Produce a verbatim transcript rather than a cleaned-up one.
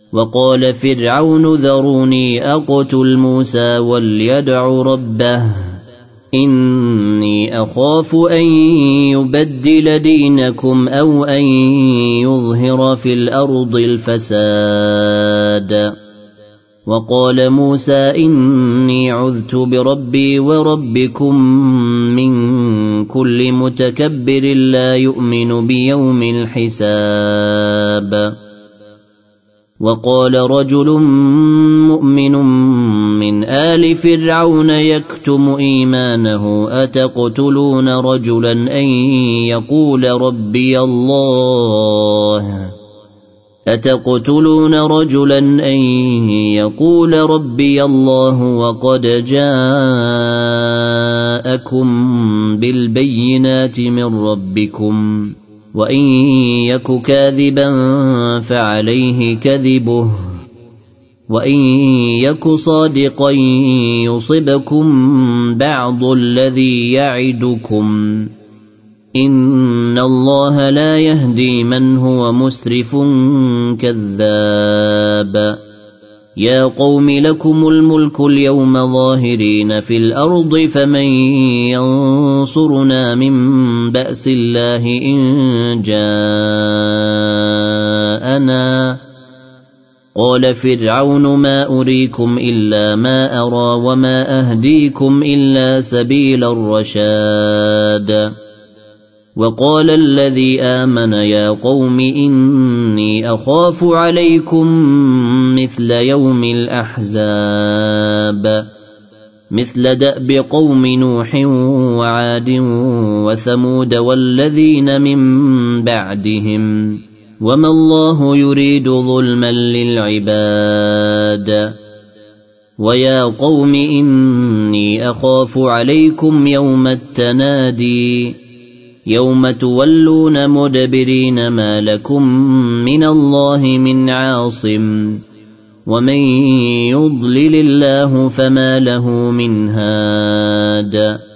وقال فرعون ذروني أقتل موسى وليدع ربه إني أخاف أن يبدل دينكم أو أن يظهر في الأرض الفساد. وقال موسى إني عذت بربي وربكم من كل متكبر لا يؤمن بيوم الحساب. وقال رجل مؤمن من آل فرعون يكتم إيمانه أتقتلون رجلا أن يقول ربي الله أتقتلون رجلا أن يقول ربي الله وقد جاءكم بالبينات من ربكم وإن يك كاذبا فعليه كذبه وإن يك صادقا يصبكم بعض الذي يعدكم إن الله لا يهدي من هو مسرف كذاب. يا قوم لكم الملك اليوم ظاهرين في الأرض فمن ينصرنا من بأس الله إن جاءنا. قال فرعون ما أريكم إلا ما أرى وما أهديكم إلا سبيل الرشاد. وقال الذي آمن يا قوم إني أخاف عليكم مثل يوم الأحزاب مثل دأب قوم نوح وعاد وثمود والذين من بعدهم وما الله يريد ظلما للعباد. ويا قوم إني أخاف عليكم يوم التنادي يوم تولون مدبرين ما لكم من الله من عاصم ومن يضلل الله فما له من هاد.